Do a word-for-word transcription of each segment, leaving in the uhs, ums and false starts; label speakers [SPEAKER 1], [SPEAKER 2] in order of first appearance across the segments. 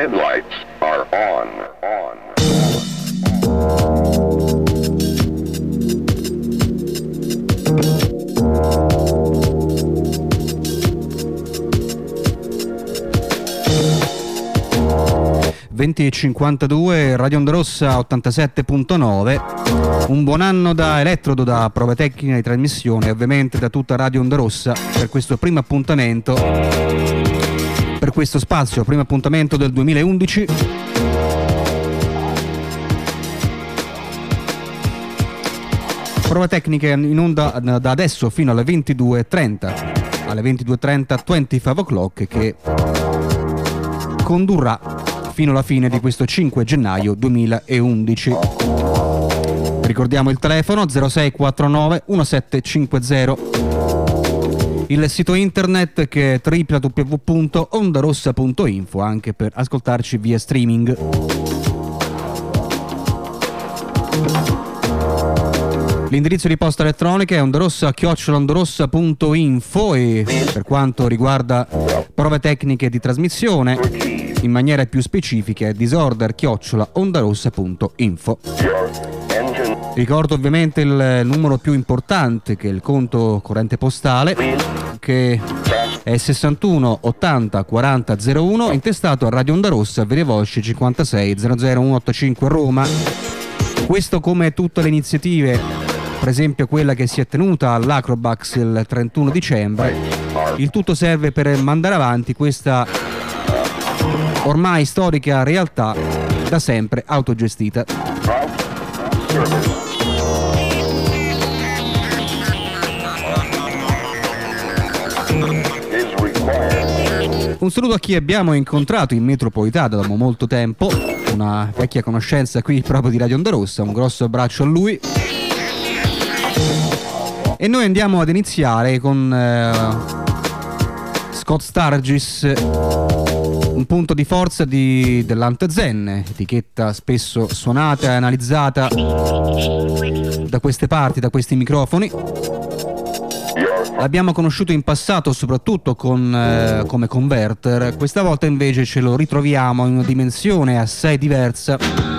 [SPEAKER 1] headlights are on, on.
[SPEAKER 2] venti e cinquantadue, Radio Onda Rossa ottantasette virgola nove. Un buon anno da Elettrodo, da prove tecniche di trasmissione, ovviamente da tutta Radio Onda Rossa per questo primo appuntamento, per questo spazio, primo appuntamento del duemilaundici. Prove tecniche in onda da adesso fino alle ventidue e trenta, alle ventidue e trenta venticinque o'clock, che condurrà fino alla fine di questo cinque gennaio duemilaundici. Ricordiamo il telefono zero sei quattro nove uno sette cinque zero, il sito internet che è w w w punto ondarossa punto info, anche per ascoltarci via streaming. L'indirizzo di posta elettronica è ondarossa chiocciola ondorossa punto info e per quanto riguarda prove tecniche di trasmissione, in maniera più specifica è disorder chiocciola ondarossa punto info. Ricordo ovviamente il numero più importante, che è il conto corrente postale, che è sessantuno ottanta quaranta zero uno, intestato a Radio Onda Rossa, Via Volsci cinquantasei zero zero uno otto cinque Roma. Questo come tutte le iniziative, per esempio quella che si è tenuta all'Acrobax il trentuno dicembre, il tutto serve per mandare avanti questa ormai storica realtà da sempre autogestita. Un saluto a chi abbiamo incontrato in metropolitana da molto tempo, una vecchia conoscenza qui proprio di Radio Onda Rossa, un grosso abbraccio a lui. E noi andiamo ad iniziare con eh, Scott Sturgis, un punto di forza di, dell'Antezen, etichetta spesso suonata e analizzata da queste parti, da questi microfoni. L'abbiamo conosciuto in passato soprattutto con, eh, come converter, questa volta invece ce lo ritroviamo in una dimensione assai diversa,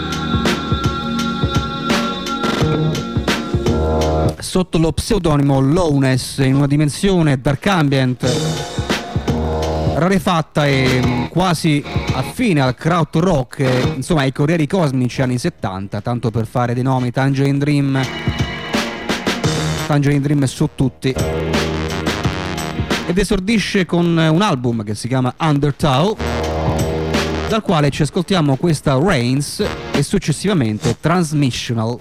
[SPEAKER 2] sotto lo pseudonimo Lowness, in una dimensione dark ambient rarefatta e quasi affine al kraut rock, insomma ai corrieri cosmici anni settanta, tanto per fare dei nomi. Tangerine Dream, Tangerine Dream su tutti, ed esordisce con un album che si chiama Undertow, dal quale ci ascoltiamo questa Reigns e successivamente Transmissional.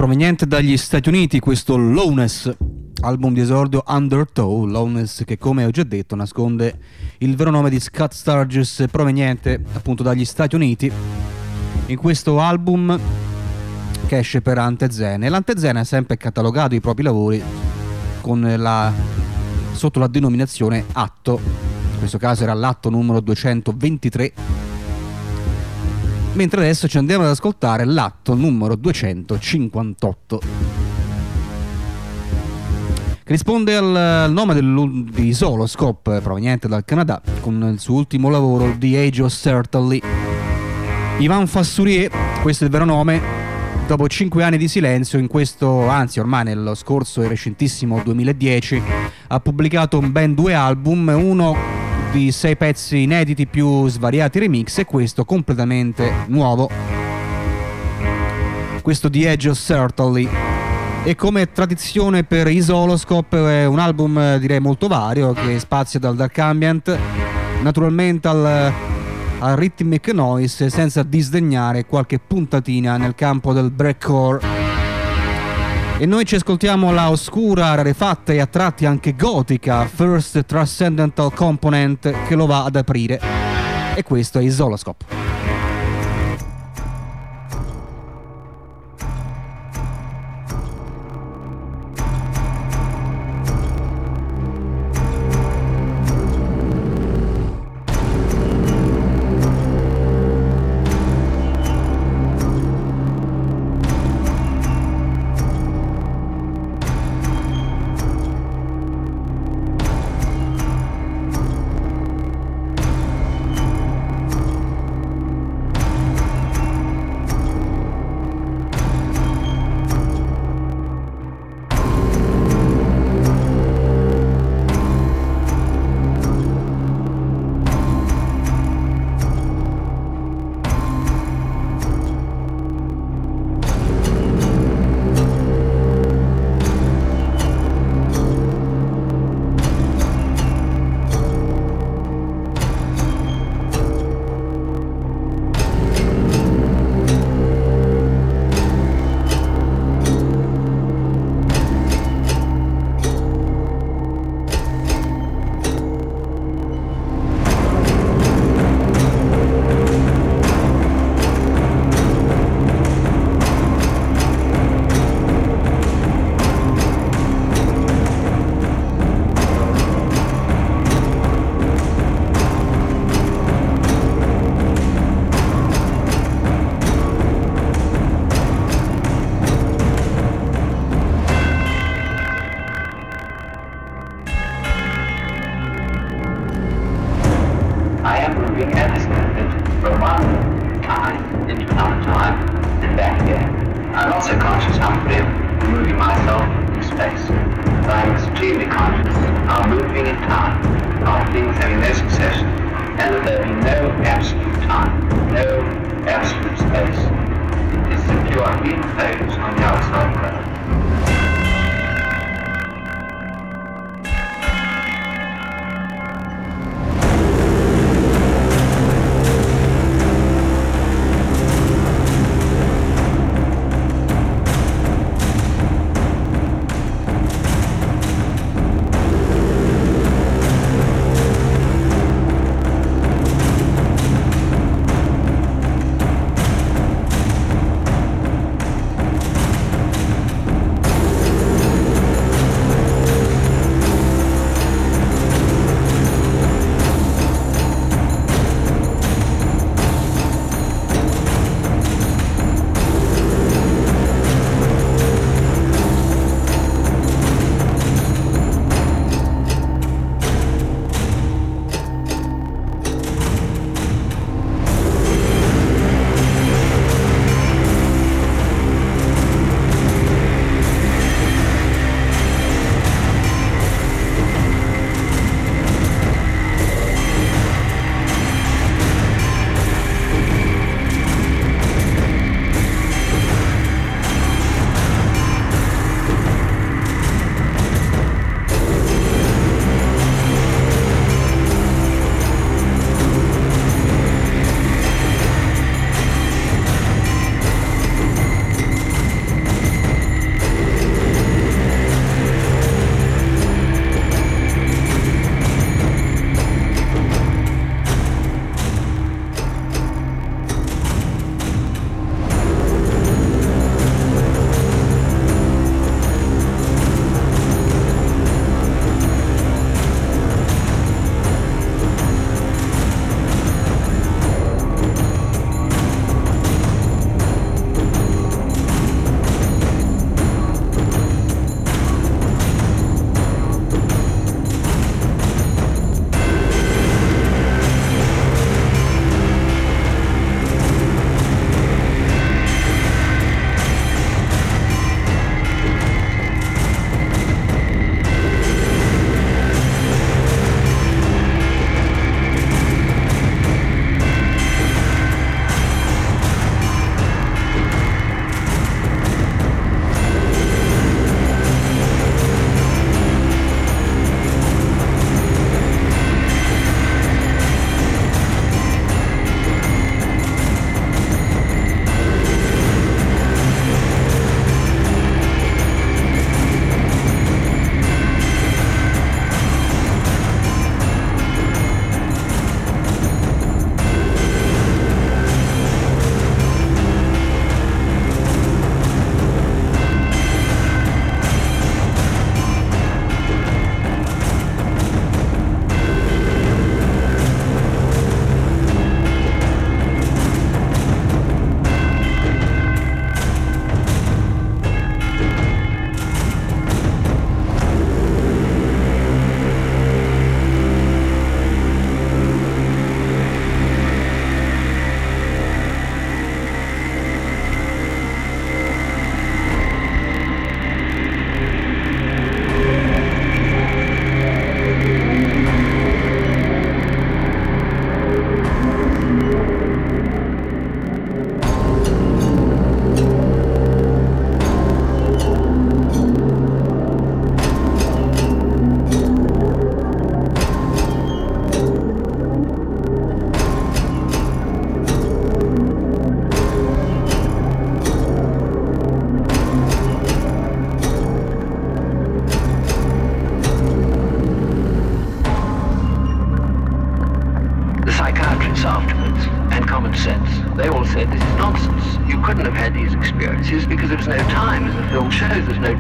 [SPEAKER 2] proveniente dagli Stati Uniti, questo Lowness, album di esordio Undertow. Lowness che, come ho già detto, nasconde il vero nome di Scott Sturges, proveniente appunto dagli Stati Uniti, in questo album che esce per Antezene. L'Antezene ha sempre catalogato i propri lavori con la, sotto la denominazione Atto, in questo caso era l'atto numero duecentoventitré, mentre adesso ci andiamo ad ascoltare l'atto numero duecentocinquantotto, che risponde al nome di Soloscope, proveniente dal Canada, con il suo ultimo lavoro The Age of Certainly. Ivan Fassurier, questo è il vero nome, dopo cinque anni di silenzio, in questo, anzi ormai nello scorso e recentissimo duemiladieci, ha pubblicato ben due album, uno di sei pezzi inediti più svariati remix e questo completamente nuovo, questo The Edge of Certainly. E come tradizione per Isoloscope è un album direi molto vario, che spazia dal dark ambient naturalmente al, al rhythmic noise, senza disdegnare qualche puntatina nel campo del breakcore. E noi ci ascoltiamo la oscura, rarefatta e a tratti anche gotica First Transcendental Component, che lo va ad aprire, e questo è Isoloscope.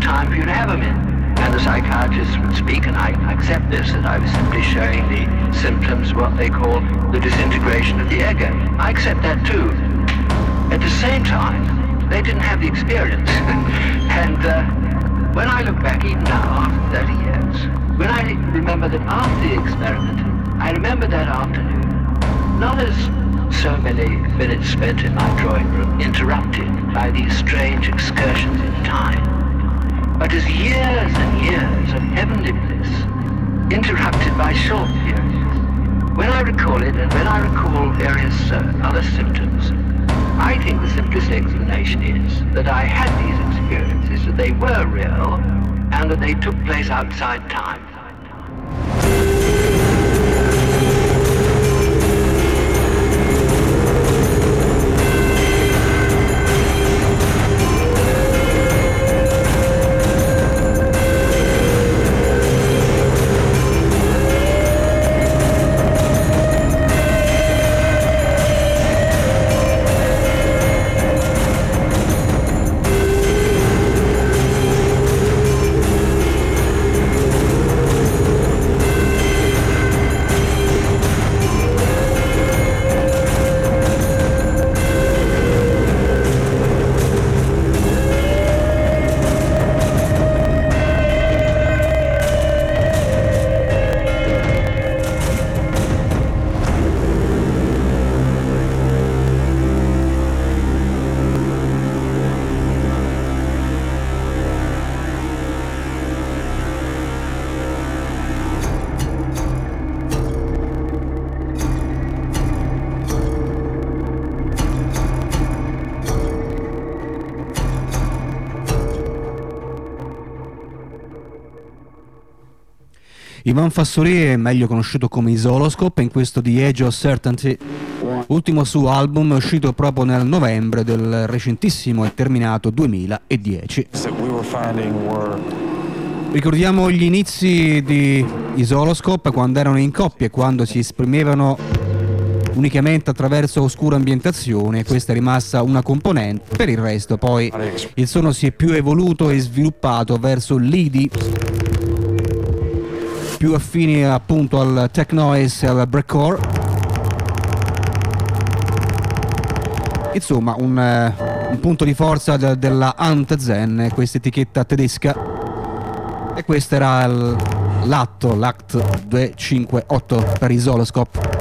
[SPEAKER 3] time for you to have them in. And the psychiatrist would speak, and I accept this, that I was simply showing the symptoms, what they call the disintegration of the ego. I accept that too. At the same time, they didn't have the experience. and uh, when I look back, even now, after thirty years, when I remember that after the experiment, I remember that afternoon, not as so many minutes spent in my drawing room, interrupted by these strange excursions in time, but as years and years of heavenly bliss, interrupted by short periods. When I recall it, and when I recall various uh, other symptoms, I think the simplest explanation is that I had these experiences, that they were real, and that they took place outside time.
[SPEAKER 2] Ivan Fassori è meglio conosciuto come Isoloscope, in questo The Age of Certainty, ultimo suo album uscito proprio nel novembre del recentissimo e terminato duemiladieci. Ricordiamo gli inizi di Isoloscope quando erano in coppia, quando si esprimevano unicamente attraverso oscura ambientazione. Questa è rimasta una componente. Per il resto poi il suono si è più evoluto e sviluppato verso l'I D, più affini appunto al tech noise e al breakcore. Insomma un, uh, un punto di forza de- della Ant-Zen, questa etichetta tedesca, e questo era il, l'atto, l'Act duecentocinquantotto per Isoloscope.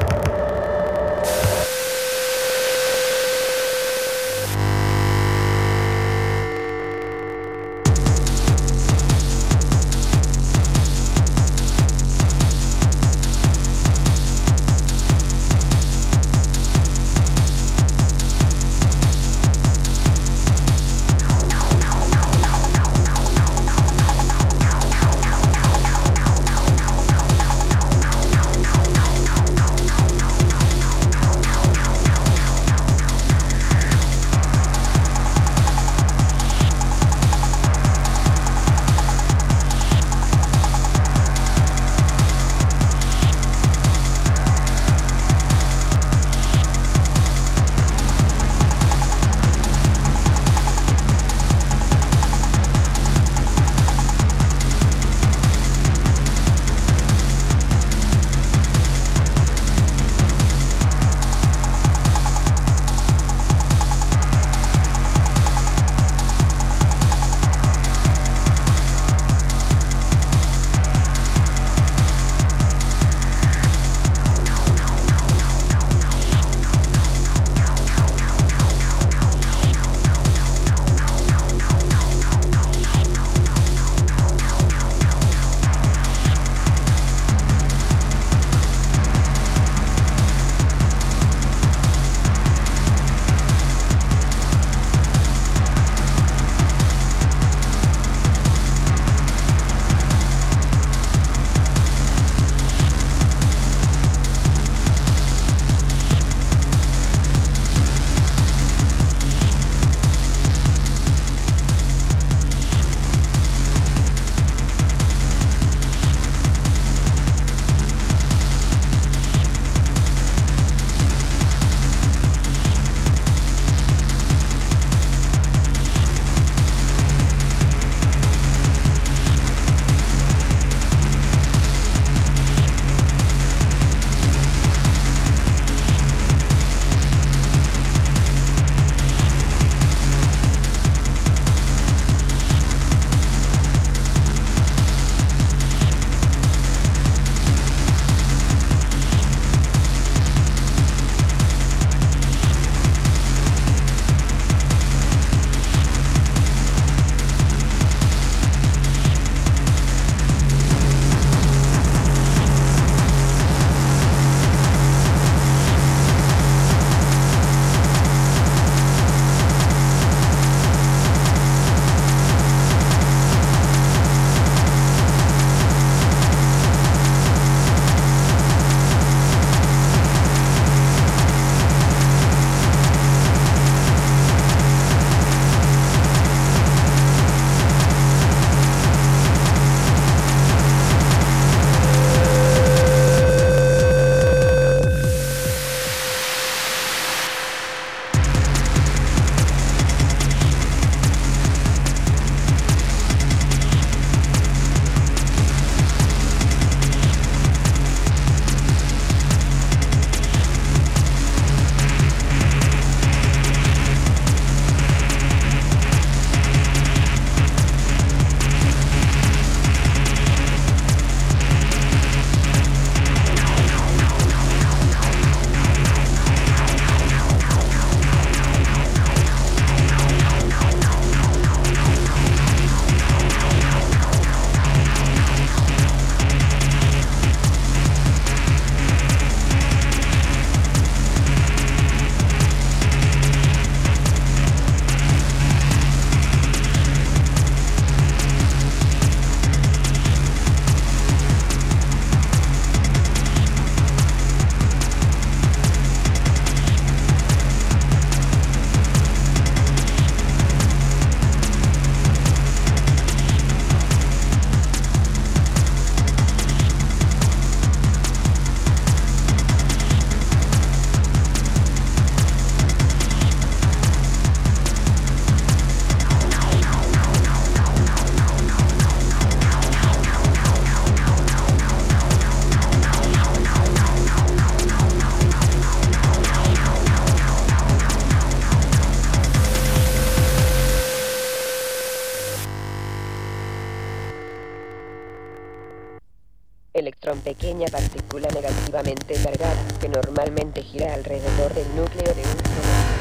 [SPEAKER 4] electrón, pequeña partícula negativamente cargada que normalmente gira alrededor del núcleo de un protón.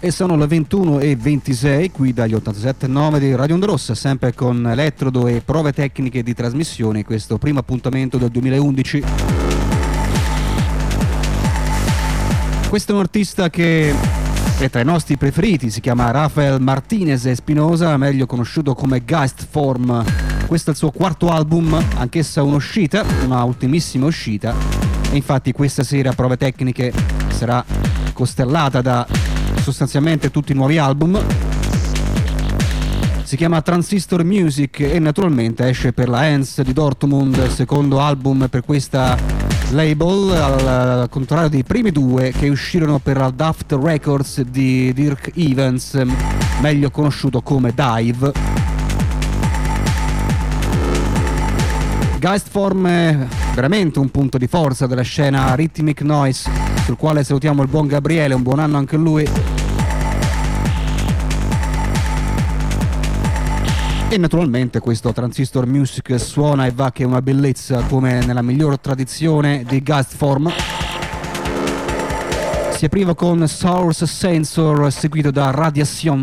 [SPEAKER 2] E sono le ventuno e ventisei qui dagli ottantasette virgola nove di Radio Onda Rossa, sempre con Elettrodo e prove tecniche di trasmissione, questo primo appuntamento del duemilaundici. Questo è un artista che è tra i nostri preferiti, si chiama Rafael Martinez Espinosa, meglio conosciuto come Geistform. Questo è il suo quarto album, anch'essa un'uscita, una ultimissima uscita, e infatti questa sera Prove Tecniche sarà costellata da sostanzialmente tutti i nuovi album. Si chiama Transistor Music e naturalmente esce per la Hans di Dortmund, secondo album per questa label, al contrario dei primi due che uscirono per la Daft Records di Dirk Evans, meglio conosciuto come Dive. Geistform è veramente un punto di forza della scena Rhythmic Noise, sul quale salutiamo il buon Gabriele, un buon anno anche a lui. E naturalmente questo Transistor Music suona e va che è una bellezza, come nella miglior tradizione di Geistform. Si apriva con Source Sensor, seguito da Radiation.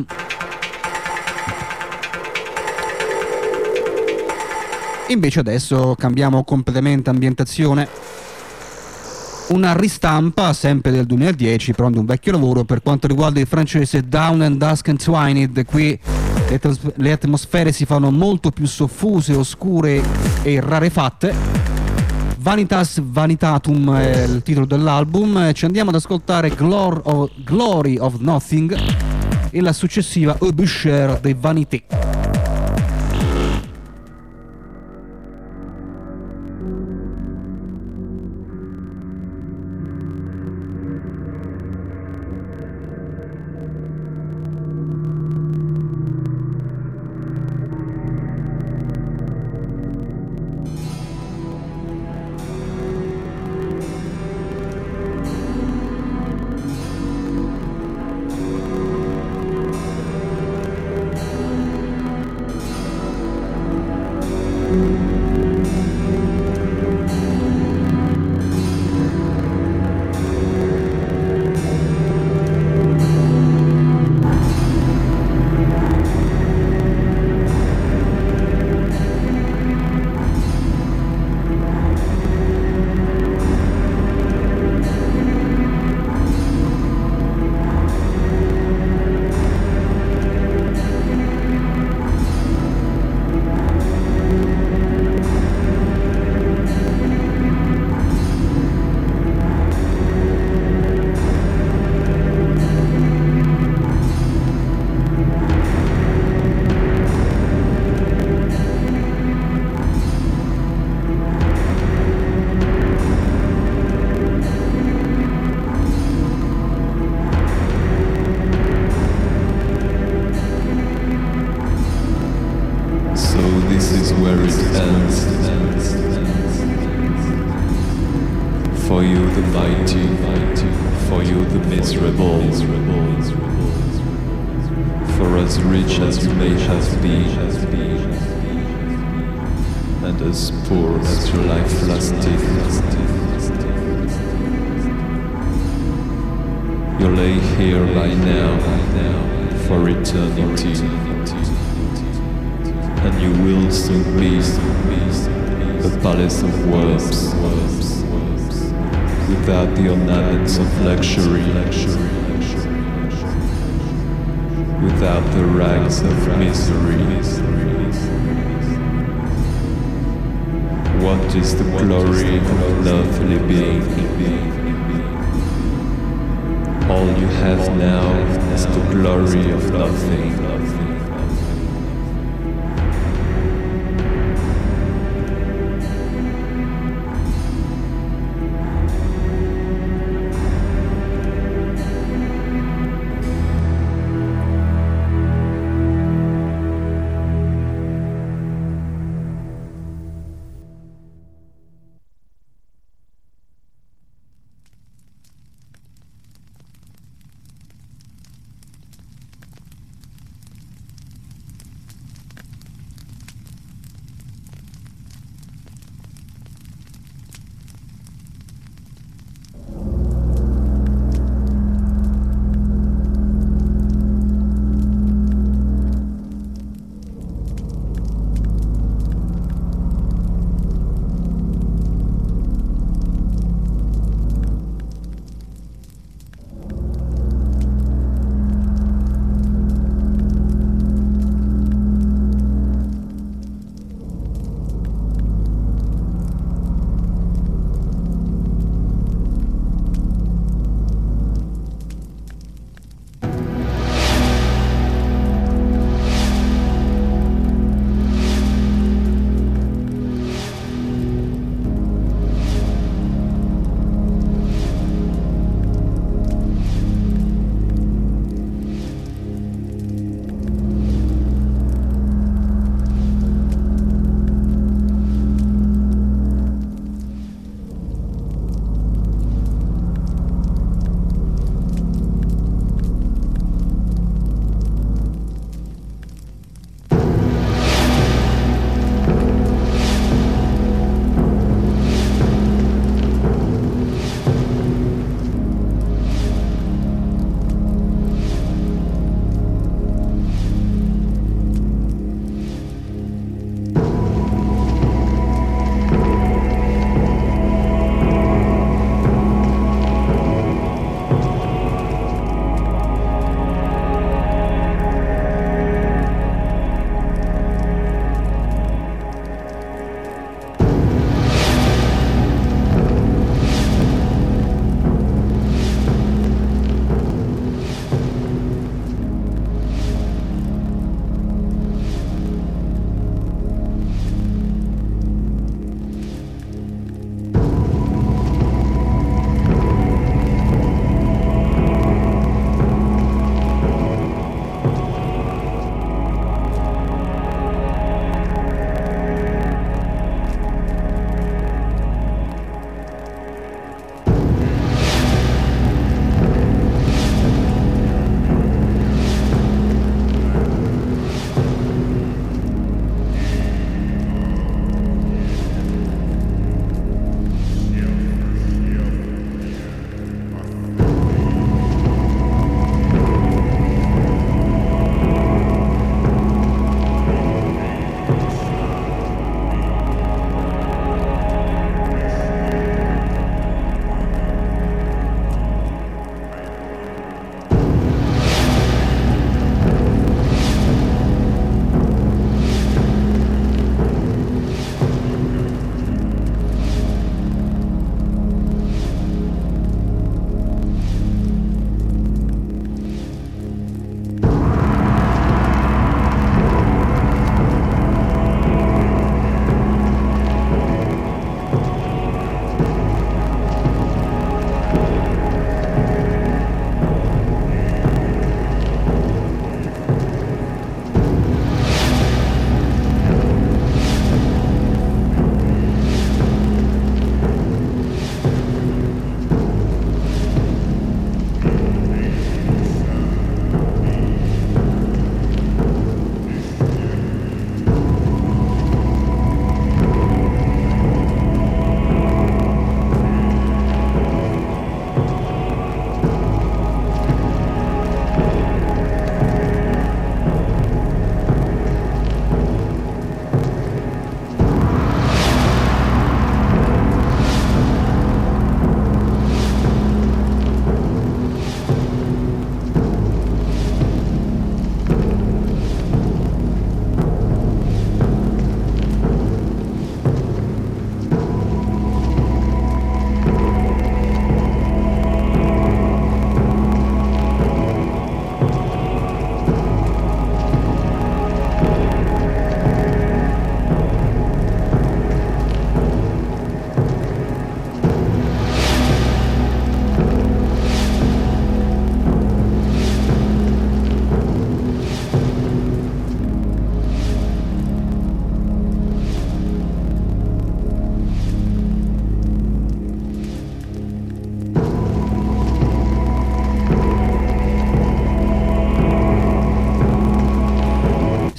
[SPEAKER 2] Invece adesso cambiamo completamente ambientazione. Una ristampa, sempre del duemiladieci, però di un vecchio lavoro per quanto riguarda il francese Down and Dusk Entwined. Qui le atmosfere si fanno molto più soffuse, oscure e rarefatte. Vanitas Vanitatum è il titolo dell'album. Ci andiamo ad ascoltare Glor of, Glory of Nothing e la successiva A Boucher de Vanité.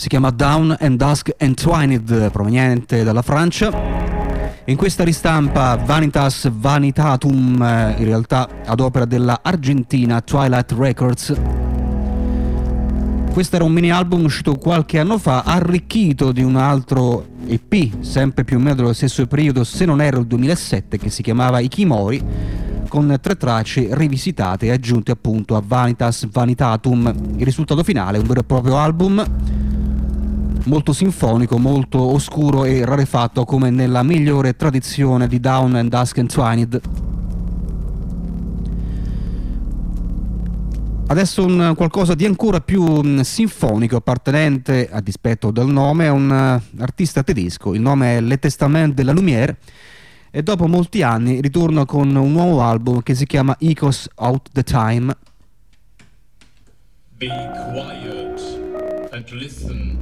[SPEAKER 2] si chiama Dawn and Dusk Entwined, proveniente dalla Francia. In questa ristampa Vanitas Vanitatum, in realtà ad opera della argentina Twilight Records. Questo era un mini album uscito qualche anno fa, arricchito di un altro E P, sempre più o meno dello stesso periodo, se non era il duemilasette, che si chiamava Ikimori, con tre tracce rivisitate e aggiunte appunto a Vanitas Vanitatum. Il risultato finale è un vero e proprio album molto sinfonico, molto oscuro e rarefatto, come nella migliore tradizione di Dawn and Dusk Entwined. Adesso un qualcosa di ancora più mh, sinfonico, appartenente, a dispetto del nome, a un uh, artista tedesco. Il nome è Le Testament de la Lumière e dopo molti anni ritorna con un nuovo album che si chiama Echoes Out the Time.
[SPEAKER 5] Be quiet and listen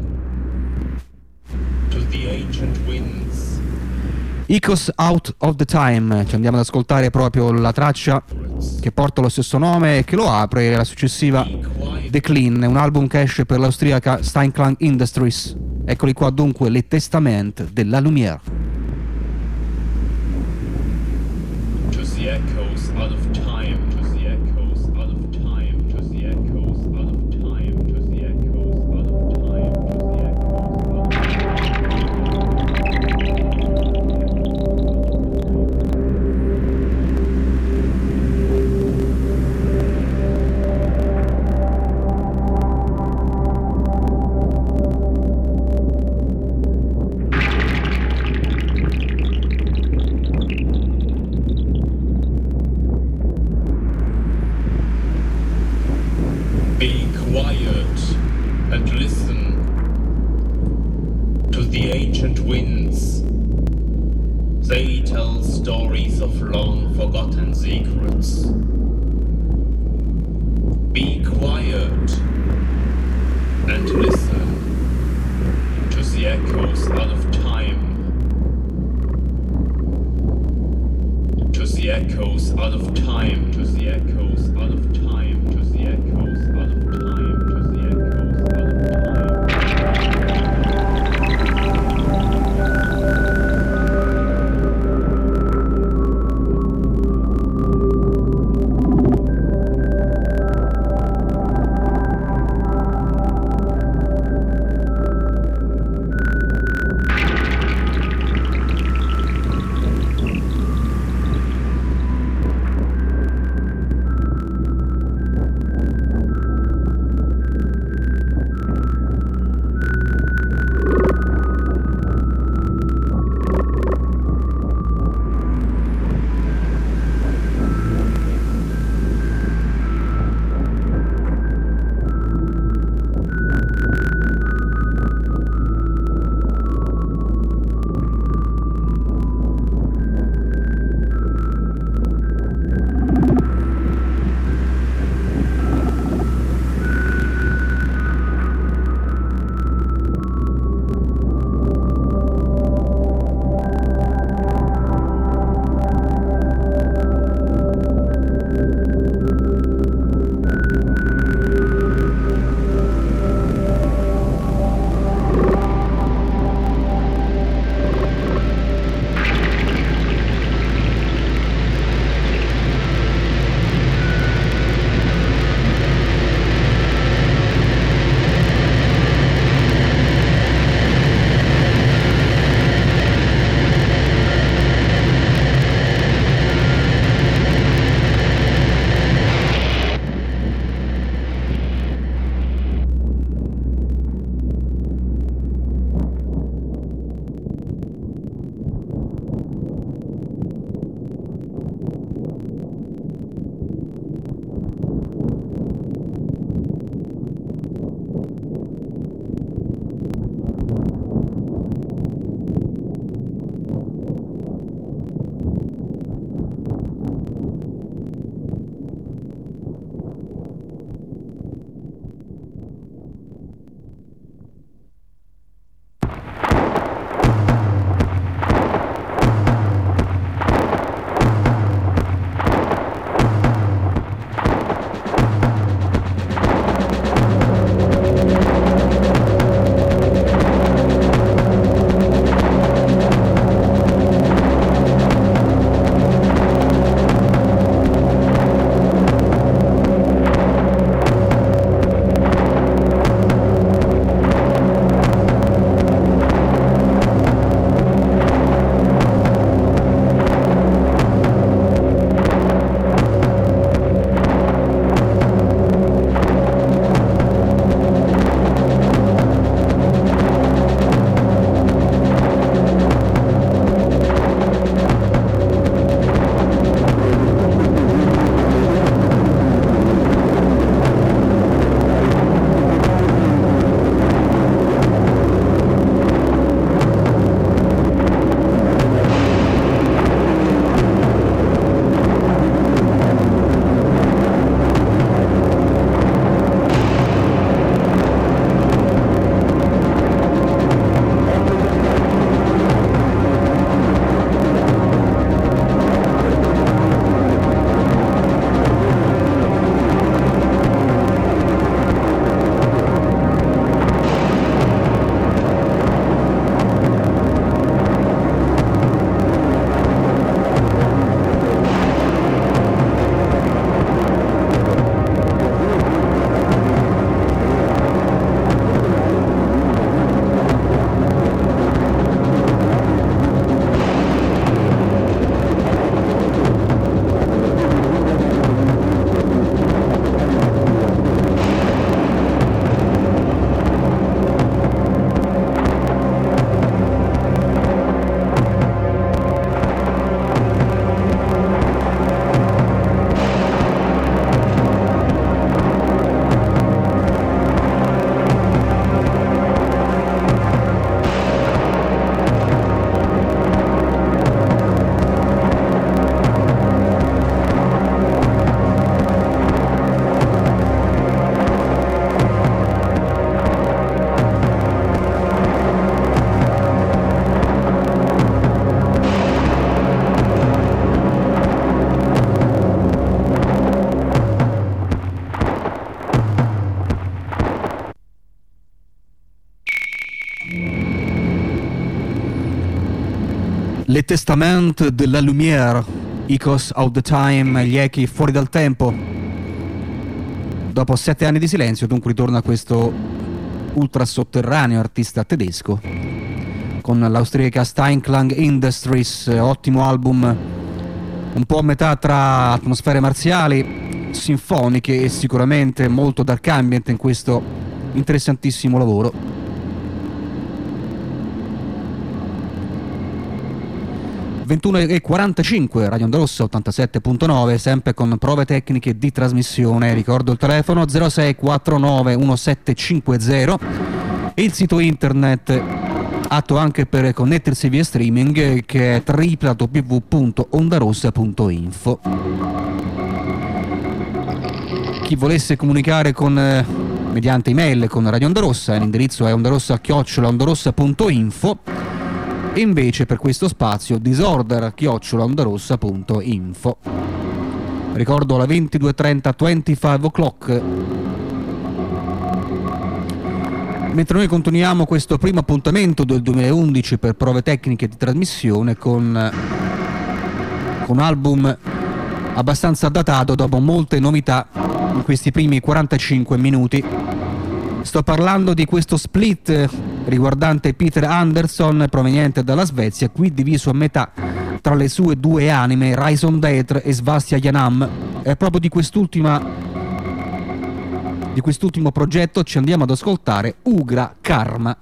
[SPEAKER 5] to the ancient winds.
[SPEAKER 2] Echoes Out of the Time, ci andiamo ad ascoltare proprio la traccia che porta lo stesso nome e che lo apre la successiva The Clean, un album che esce per l'austriaca Steinklang Industries. Eccoli qua dunque, Le Testament de la Lumière.
[SPEAKER 5] To the echoes out of time, to the echoes out of time, to the echoes out of time, to the echoes out of time, to the echoes out of Be quiet and listen to the ancient winds. They tell stories of long forgotten secrets. Be quiet and listen to the echoes out of time. To the echoes out of time, to the echoes out of time, to the echoes out of time, to the echoes out of
[SPEAKER 2] Le Testament de la Lumière, Echoes of the Time, gli echi fuori dal tempo. Dopo sette anni di silenzio, dunque ritorna questo ultra sotterraneo artista tedesco con l'austriaca Steinklang Industries, ottimo album, un po' a metà tra atmosfere marziali, sinfoniche e sicuramente molto dark ambient in questo interessantissimo lavoro. ventuno e quarantacinque, Radio Onda Rossa ottantasette virgola nove, sempre con prove tecniche di trasmissione. Ricordo il telefono zero sei quattro nove uno sette cinque zero e il sito internet atto anche per connettersi via streaming, che è w w w punto ondarossa punto info. Chi volesse comunicare con eh, mediante email con Radio Onda Rossa, l'indirizzo è ondarossa chiocciola ondarossa punto info. E invece per questo spazio disorder chiocciola ondarossa punto info. Ricordo alle ventidue e trenta, venticinque o'clock. Mentre noi continuiamo questo primo appuntamento del duemilaundici per prove tecniche di trasmissione con, con un album abbastanza datato dopo molte novità in questi primi quarantacinque minuti. Sto parlando di questo split riguardante Peter Anderson, proveniente dalla Svezia, qui diviso a metà tra le sue due anime, Raison d'être e Svastia Yanam. È proprio di quest'ultima di quest'ultimo progetto ci andiamo ad ascoltare Ugra Karma.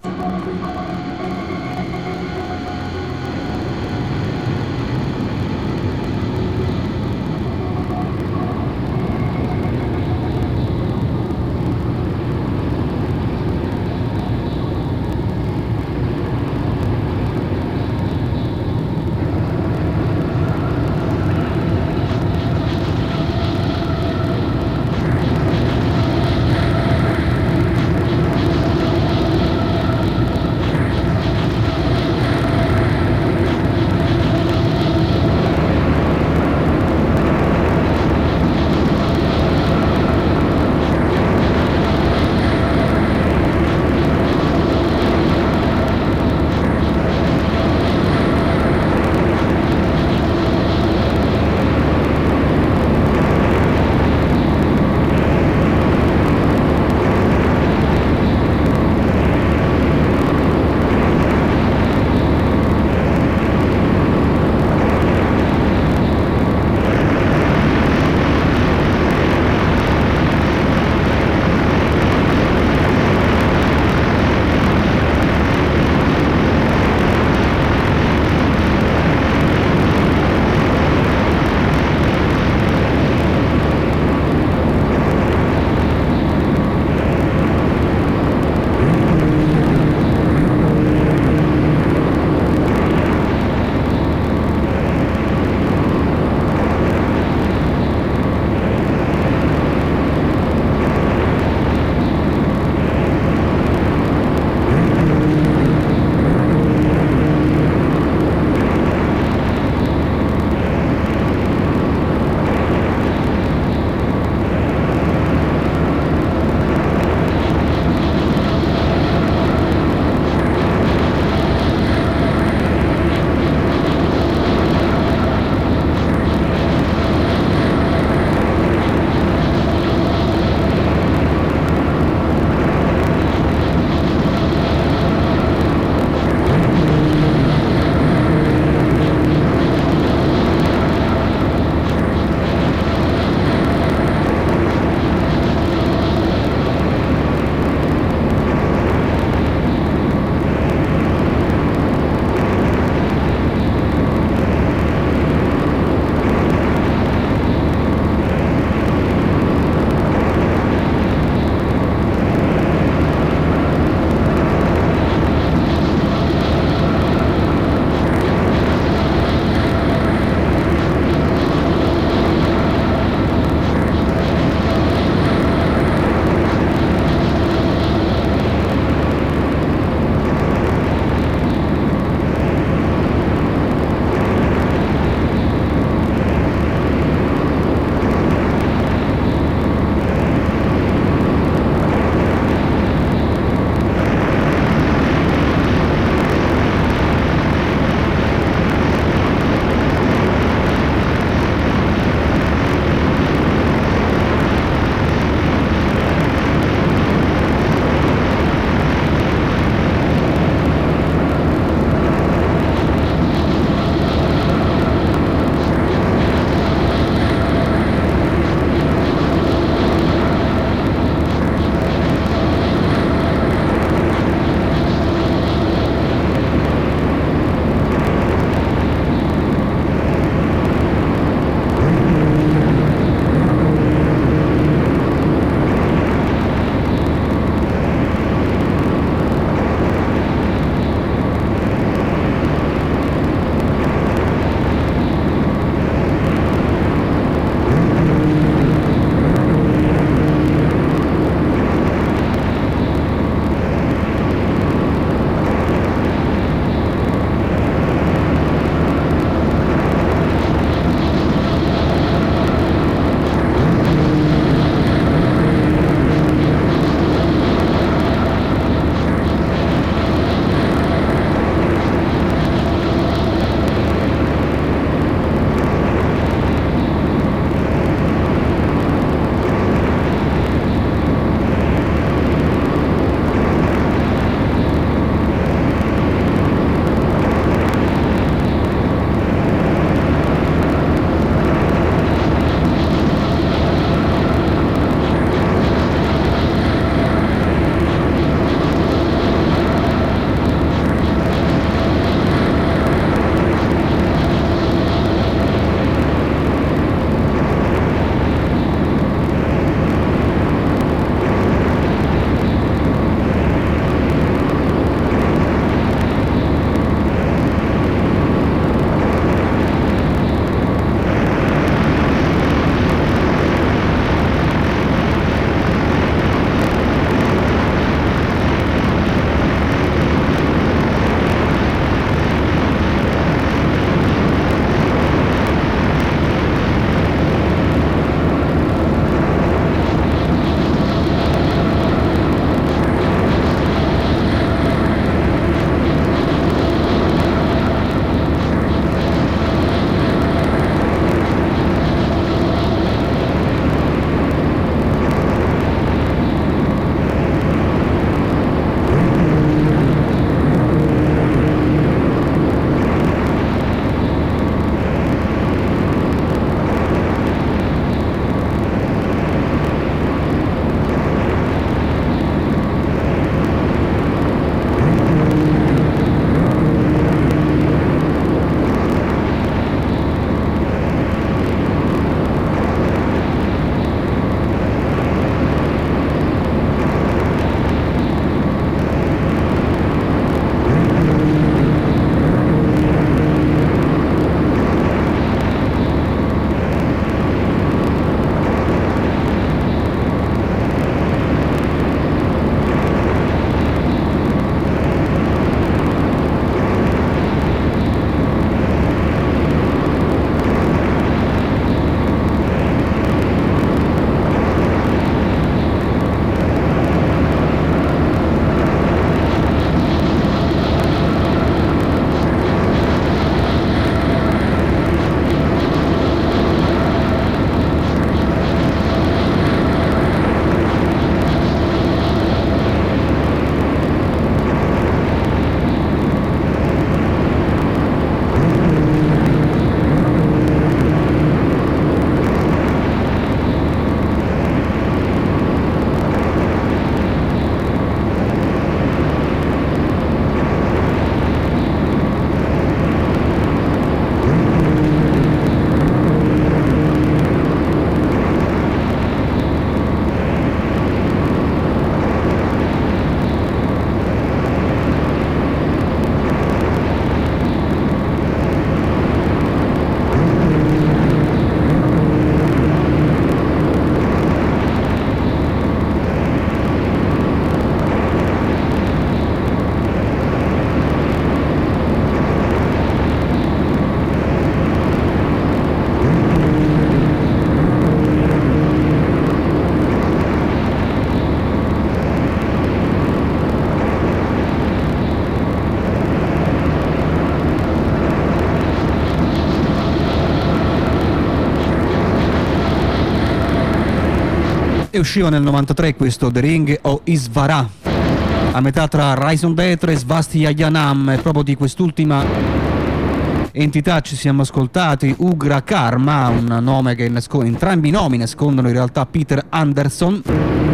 [SPEAKER 2] E usciva nel novantatré questo The Ring o Isvara, a metà tra Rise on Death e Svastiayanam, e proprio di quest'ultima entità ci siamo ascoltati Ugra Karma, un nome che nasconde, entrambi i nomi nascondono in realtà Peter Anderson.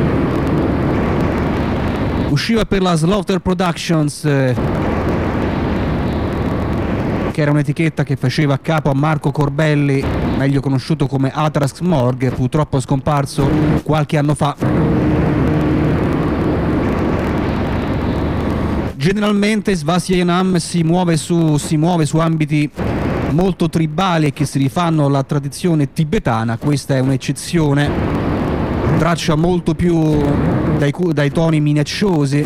[SPEAKER 2] Usciva per la Slaughter Productions, eh, che era un'etichetta che faceva capo a Marco Corbelli, meglio conosciuto come Atrax Morg, purtroppo scomparso qualche anno fa. Generalmente Svastiayanam si muove su, si muove su ambiti molto tribali e che si rifanno alla tradizione tibetana. Questa è un'eccezione, traccia molto più dai, dai toni minacciosi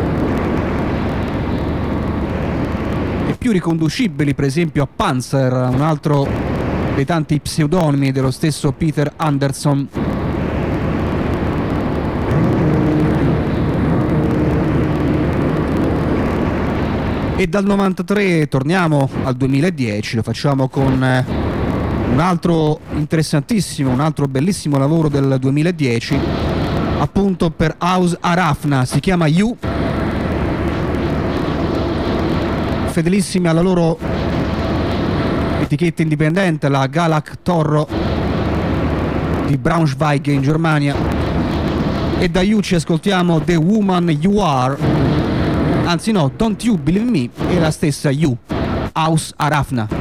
[SPEAKER 2] e più riconducibili per esempio a Panzer, un altro dei tanti pseudonimi dello stesso Peter Anderson. E dal novantatré torniamo al duemiladieci, lo facciamo con eh, un altro interessantissimo, un altro bellissimo lavoro del duemiladieci, appunto per House Arafna, si chiama You, fedelissimi alla loro etichetta indipendente, la Galak Torro di Braunschweig in Germania, e da You ci ascoltiamo The Woman You Are. Anzi no, Don't You Believe Me è la stessa You, House Arafna.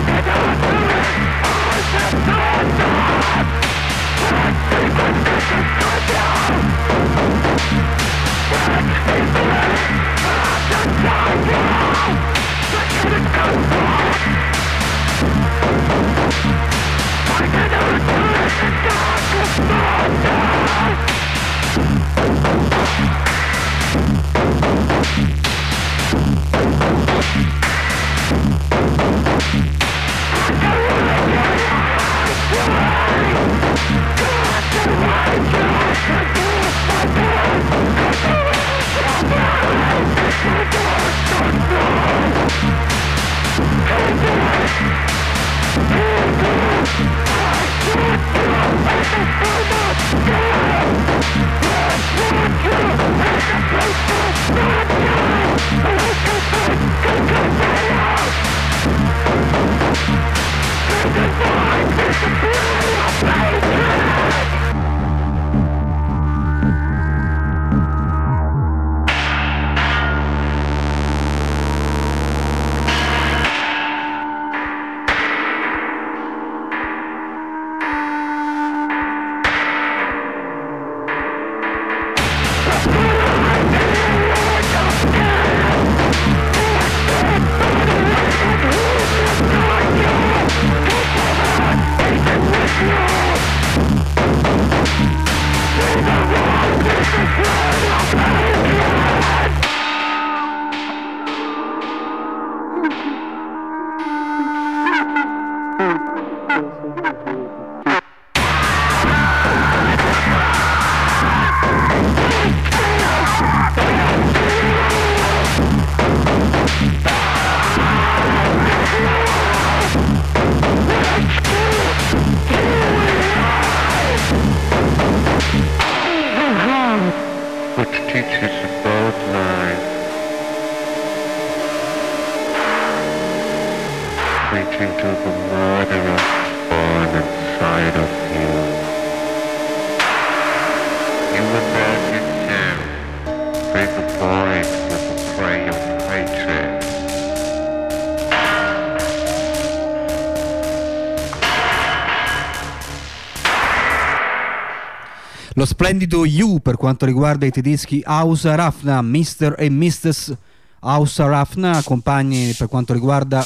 [SPEAKER 2] Lo splendido You per quanto riguarda i tedeschi House Rafna, mister e missus House Rafna, compagni per quanto riguarda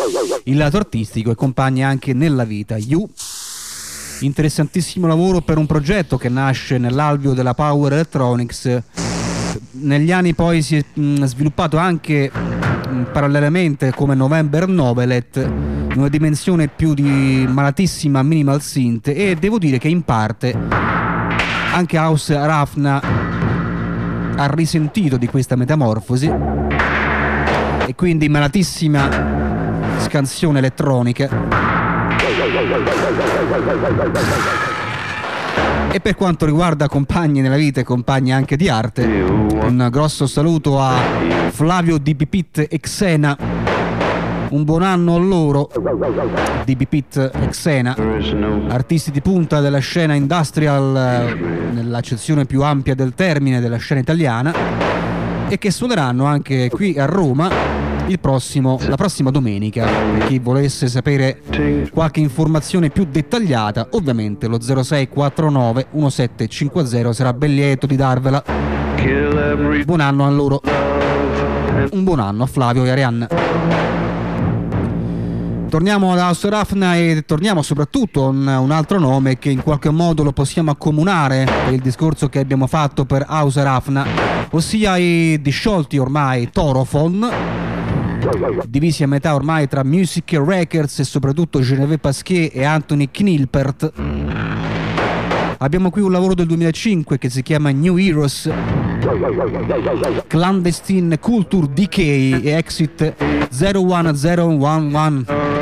[SPEAKER 2] il lato artistico e compagni anche nella vita. You, interessantissimo lavoro per un progetto che nasce nell'alveo della Power Electronics. Negli anni poi si è mh, sviluppato anche mh, parallelamente come November Novelet, in una dimensione più di malatissima minimal synth, e devo dire che in parte anche House Rafna ha risentito di questa metamorfosi e quindi malatissima scansione elettronica. E per quanto riguarda compagni nella vita e compagni anche di arte, un grosso saluto a Flavio di Pipit e Xena, un buon anno a loro, di Pipit e Xena, artisti di punta della scena industrial nell'accezione più ampia del termine della scena italiana, e che suoneranno anche qui a Roma il prossimo, la prossima domenica. Per chi volesse sapere qualche informazione più dettagliata, ovviamente lo zero sei quattro nove uno sette cinque zero sarà ben lieto di darvela. Buon anno a loro, un buon anno a Flavio e Arianna. Torniamo ad House Rafna e torniamo soprattutto a un, un altro nome che in qualche modo lo possiamo accomunare per il discorso che abbiamo fatto per House Rafna, ossia i disciolti ormai Torophone, divisi a metà ormai tra Music Records e soprattutto Geneviève Pasquier e Anthony Knilpert. Abbiamo qui un lavoro del duemilacinque che si chiama New Heroes, Clandestine Culture Decay e Exit zero uno zero uno uno.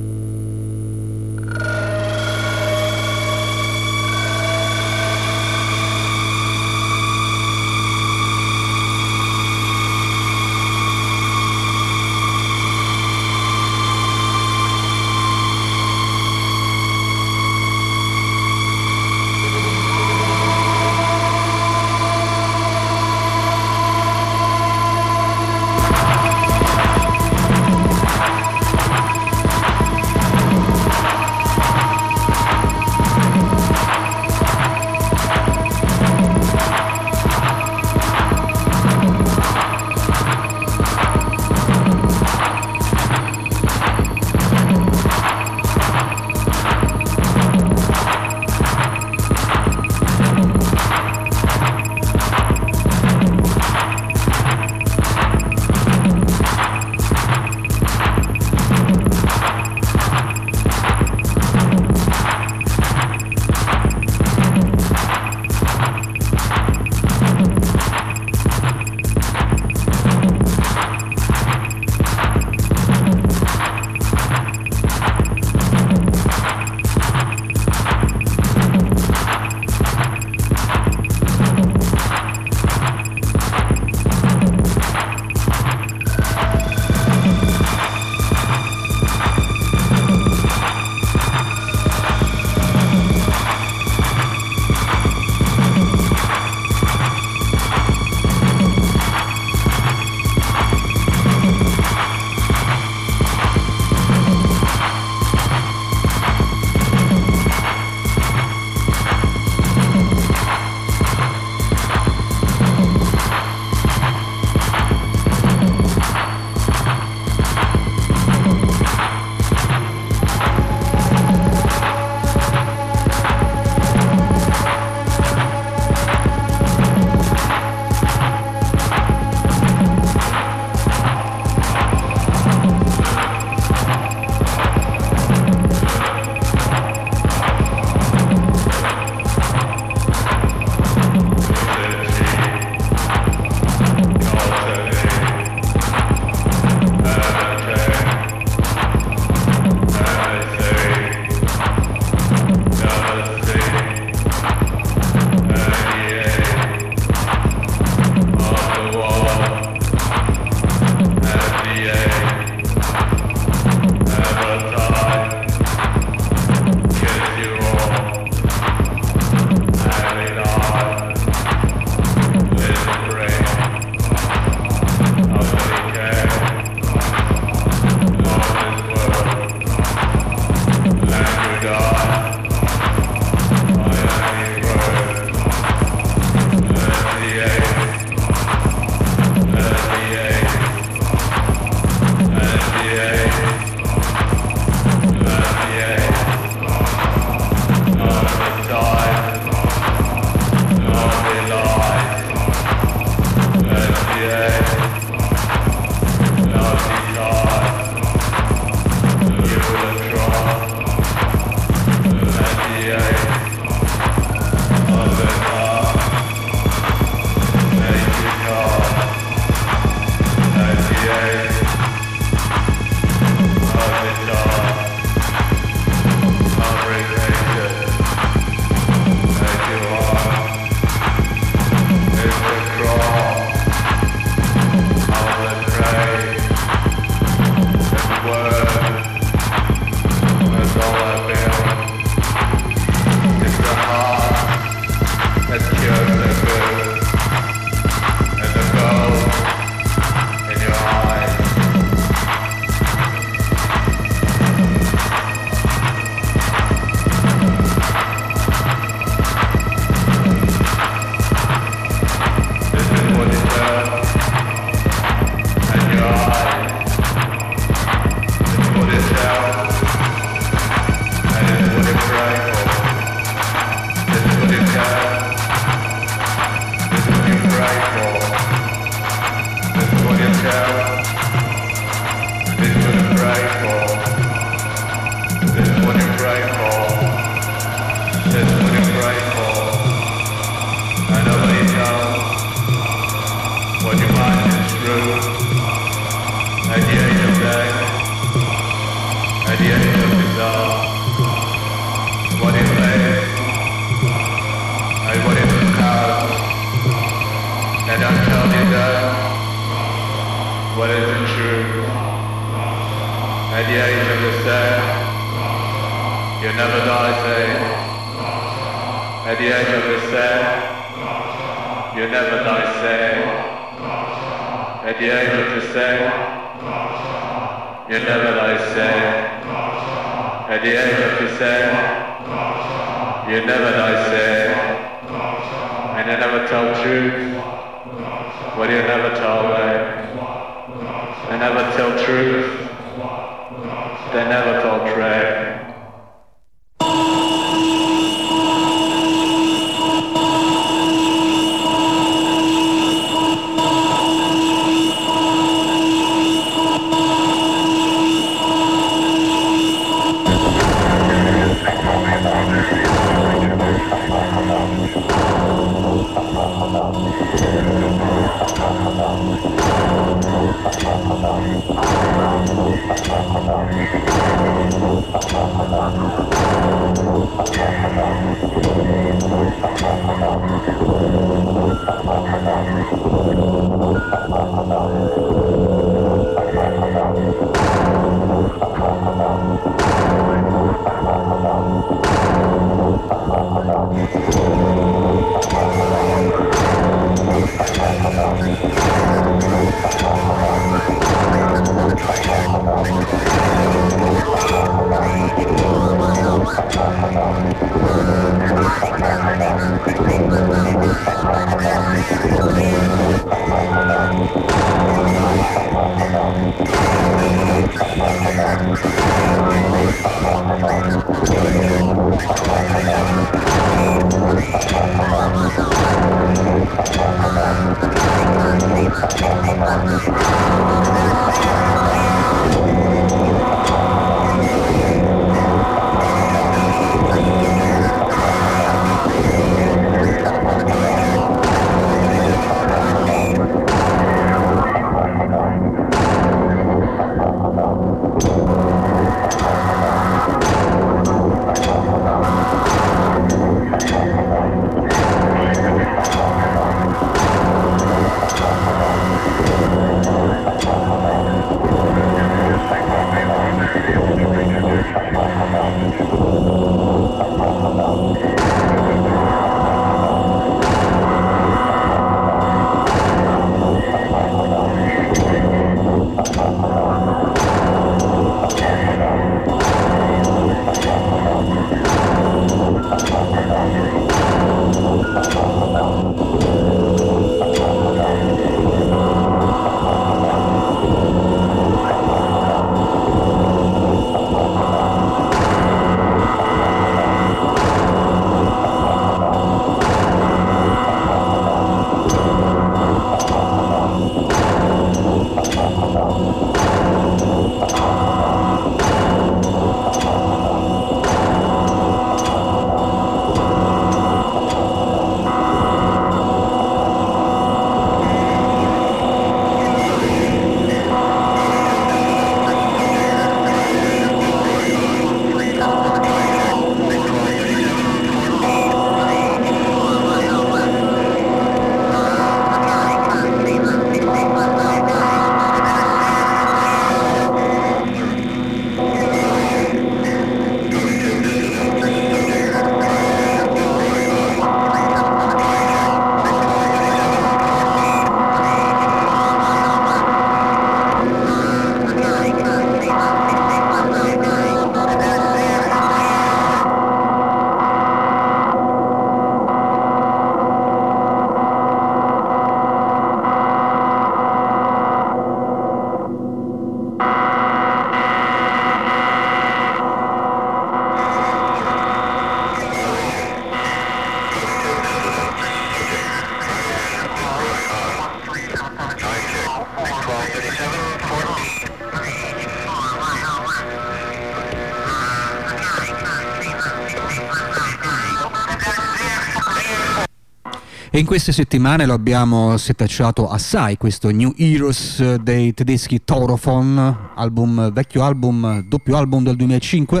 [SPEAKER 2] E in queste settimane lo abbiamo setacciato assai, questo New Heroes dei tedeschi Taurophon, album, vecchio album, doppio album del duemilacinque.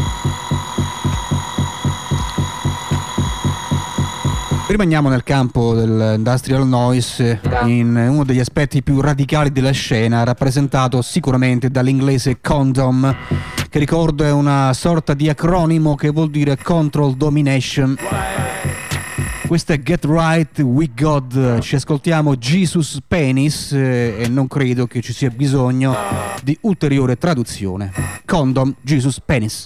[SPEAKER 2] Rimaniamo nel campo dell'industrial noise, in uno degli aspetti più radicali della scena, rappresentato sicuramente dall'inglese Condom, che ricordo è una sorta di acronimo che vuol dire Control Domination. Questa è Get Right With God, ci ascoltiamo Jesus Penis eh, e non credo che ci sia bisogno di ulteriore traduzione. Condom, Jesus Penis.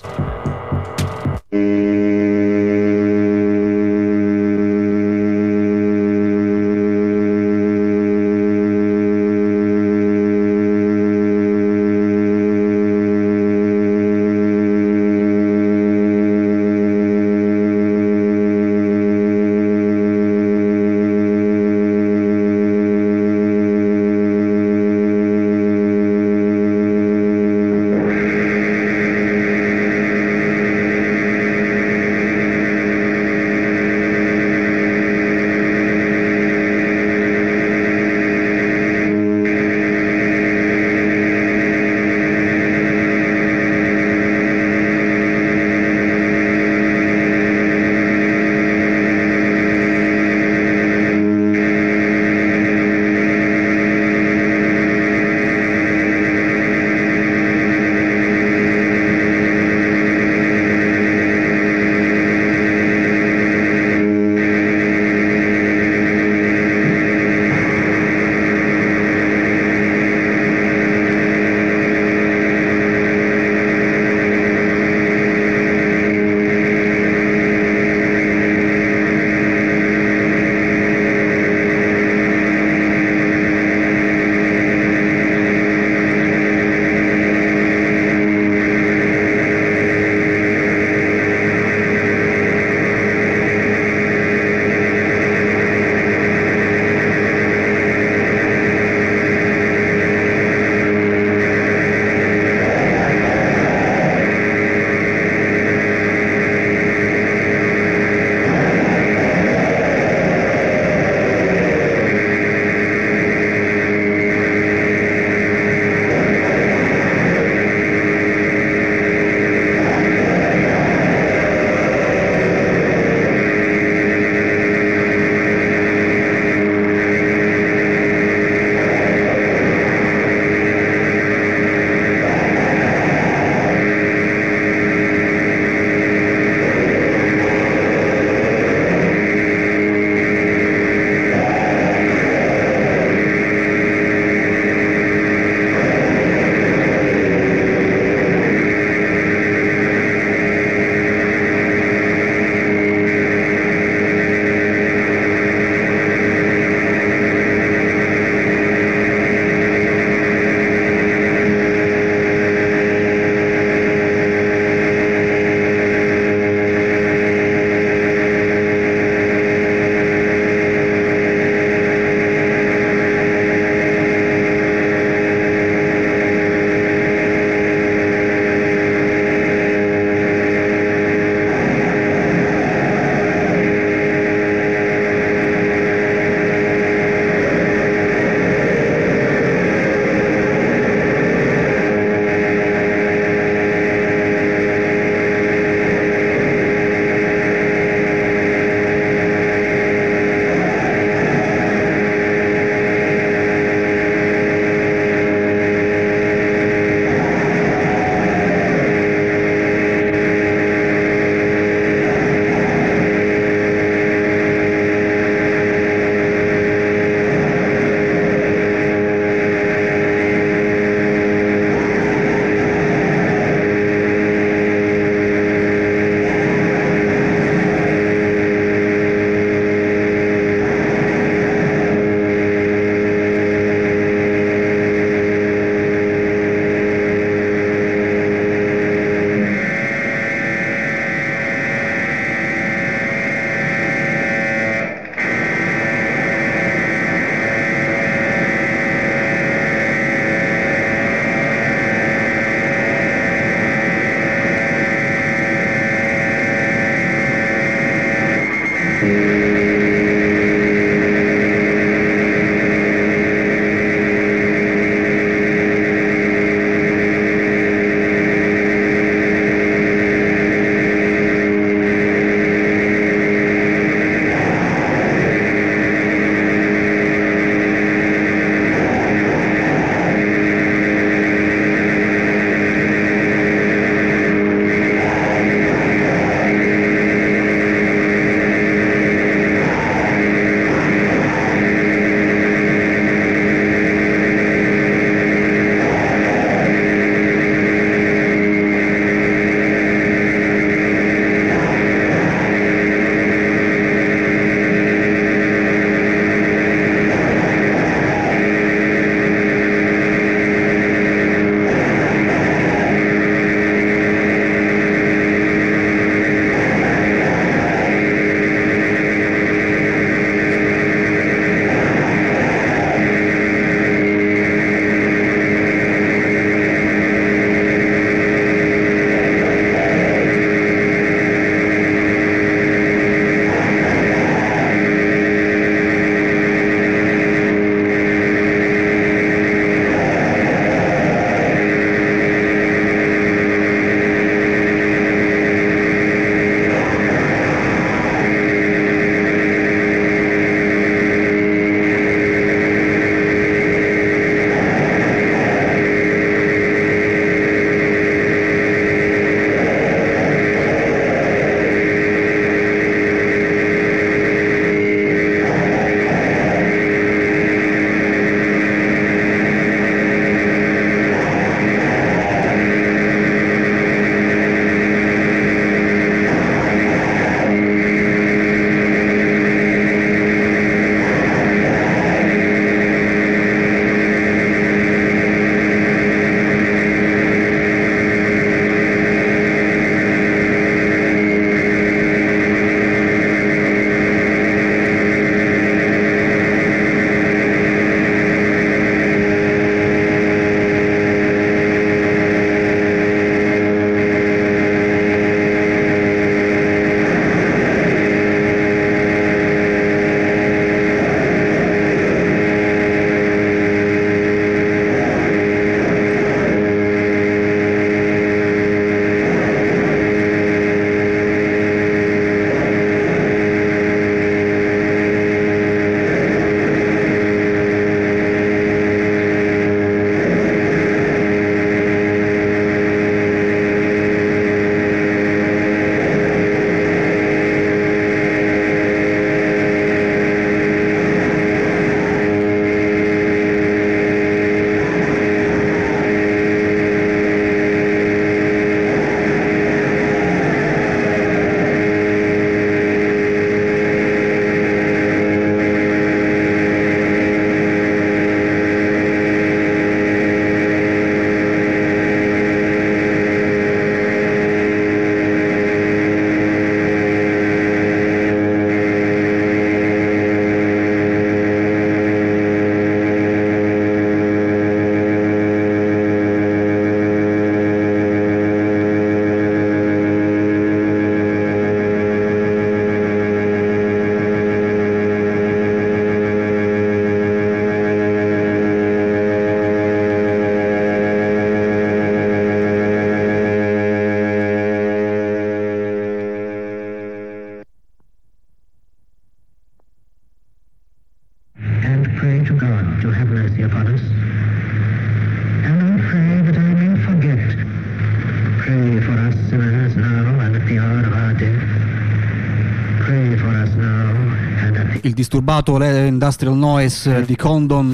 [SPEAKER 2] il disturbato Industrial Noise di Condon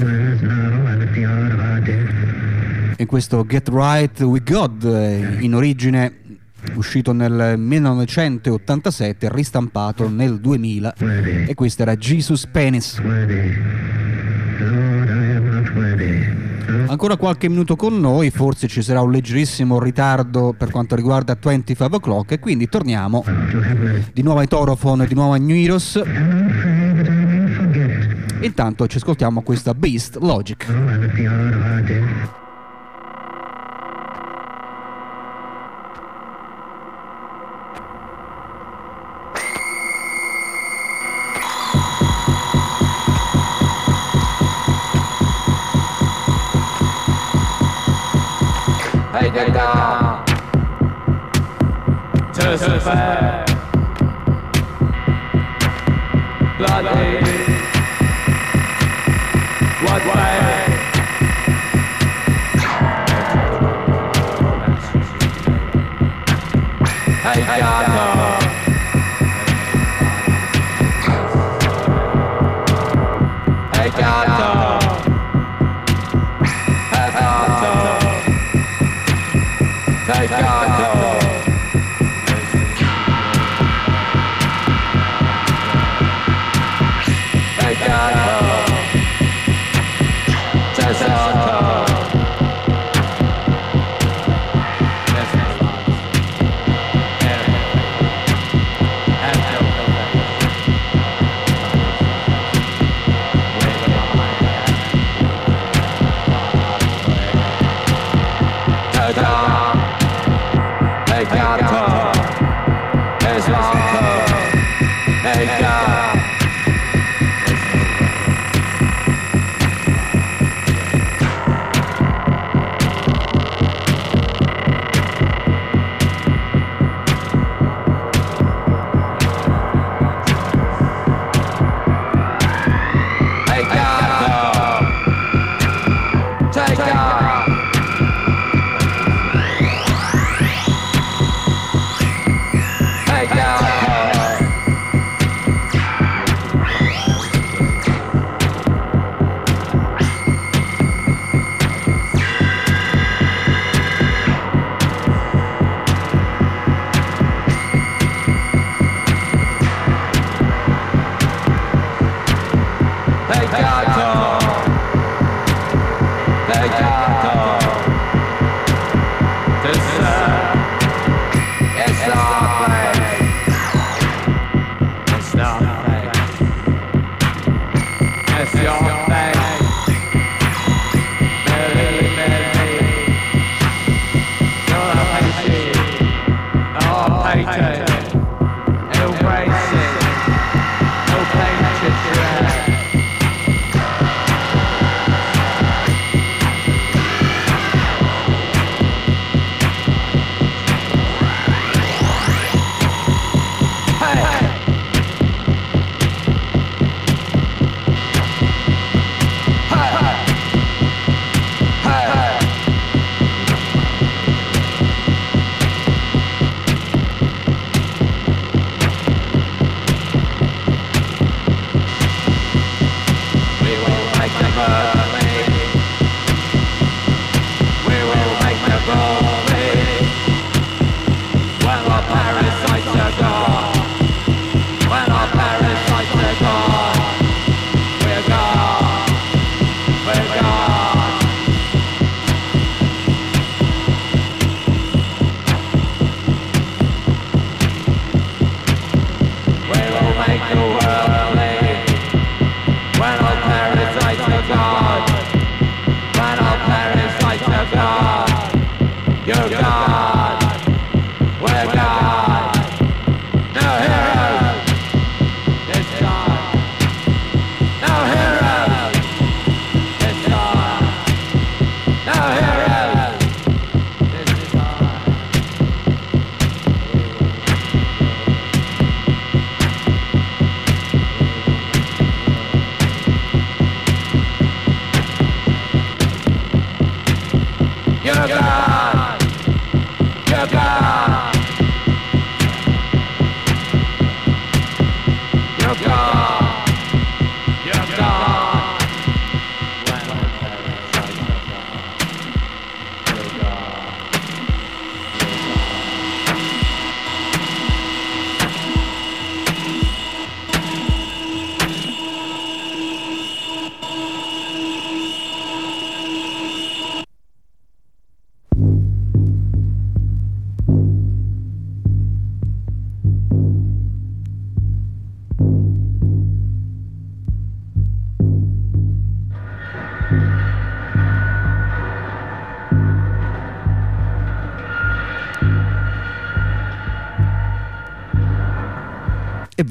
[SPEAKER 2] in questo Get Right With God, in origine uscito nel millenovecentottantasette, ristampato nel duemila, e questo era Jesus Penis. Ancora qualche minuto con noi, forse ci sarà un leggerissimo ritardo per quanto riguarda venticinque o'clock, e quindi torniamo di nuovo ai Torophone e di nuovo a New Heroes. Intanto ci ascoltiamo questa Beast Logic.
[SPEAKER 6] Hey, get down to the fair. Bloody, what way? Hey, Gato. Hey, Gato. Hey, Gato. Hey, Gato. Hey, Gato. Tesato. Hey, Gato. Hey, Gato. Hey, Gato.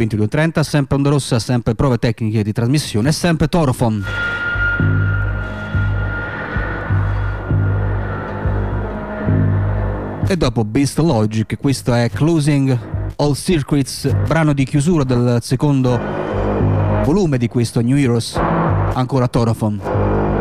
[SPEAKER 2] ventidue e trenta, sempre Onda Rossa, sempre prove tecniche di trasmissione, sempre Torofon. E dopo Beast Logic, questo è Closing All Circuits, brano di chiusura del secondo volume di questo New Heroes, ancora Torofon.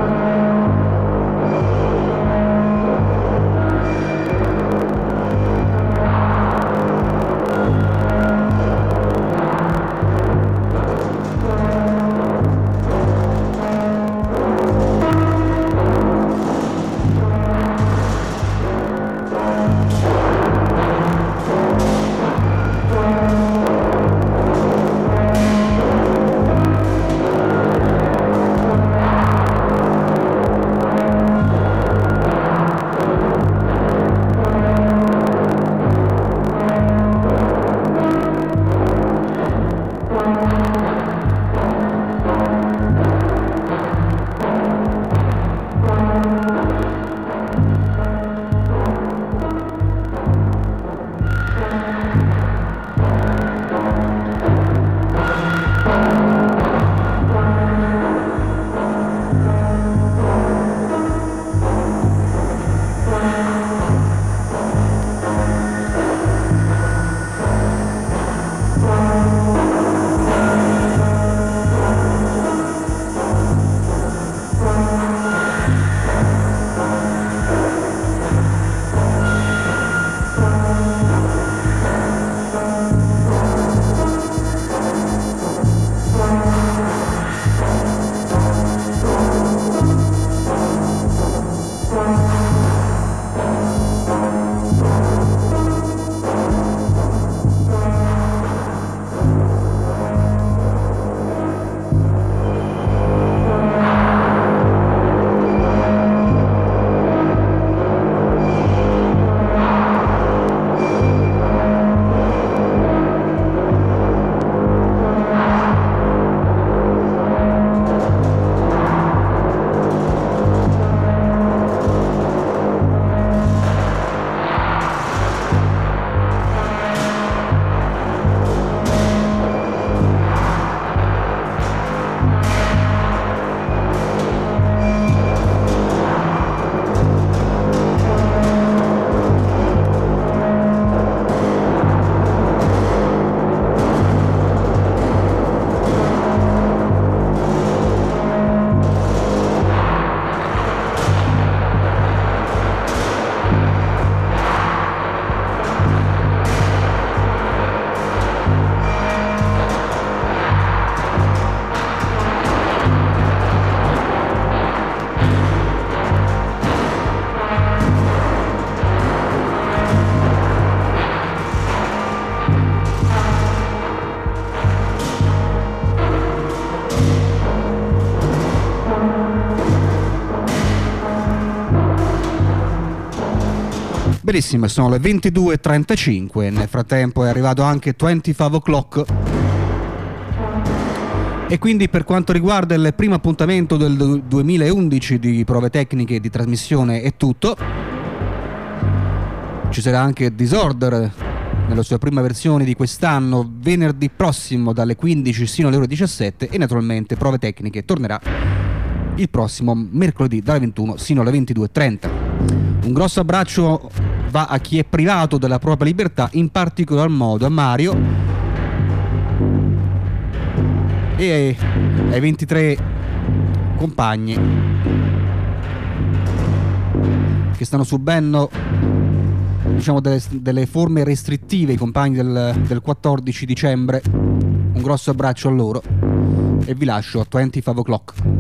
[SPEAKER 2] Benissimo, sono le ventidue e trentacinque, nel frattempo è arrivato anche venticinque o'clock e quindi per quanto riguarda il primo appuntamento del duemilaundici di prove tecniche di trasmissione è tutto. Ci sarà anche Disorder nella sua prima versione di quest'anno venerdì prossimo dalle quindici sino alle ore diciassette e naturalmente prove tecniche tornerà il prossimo mercoledì dalle ventuno sino alle ventidue e trenta. Un grosso abbraccio va a chi è privato della propria libertà, in particolar modo a Mario e ai ventitré compagni che stanno subendo, diciamo, delle, delle forme restrittive, i compagni del, del quattordici dicembre. Un grosso abbraccio a loro e vi lascio a venticinque o'clock.